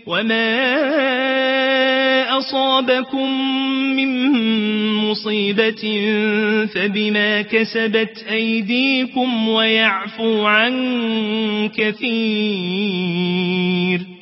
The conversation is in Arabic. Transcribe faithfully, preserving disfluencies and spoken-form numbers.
وما أصابكم من مصيبة فبما كسبت أيديكم ويعفو عن كثير.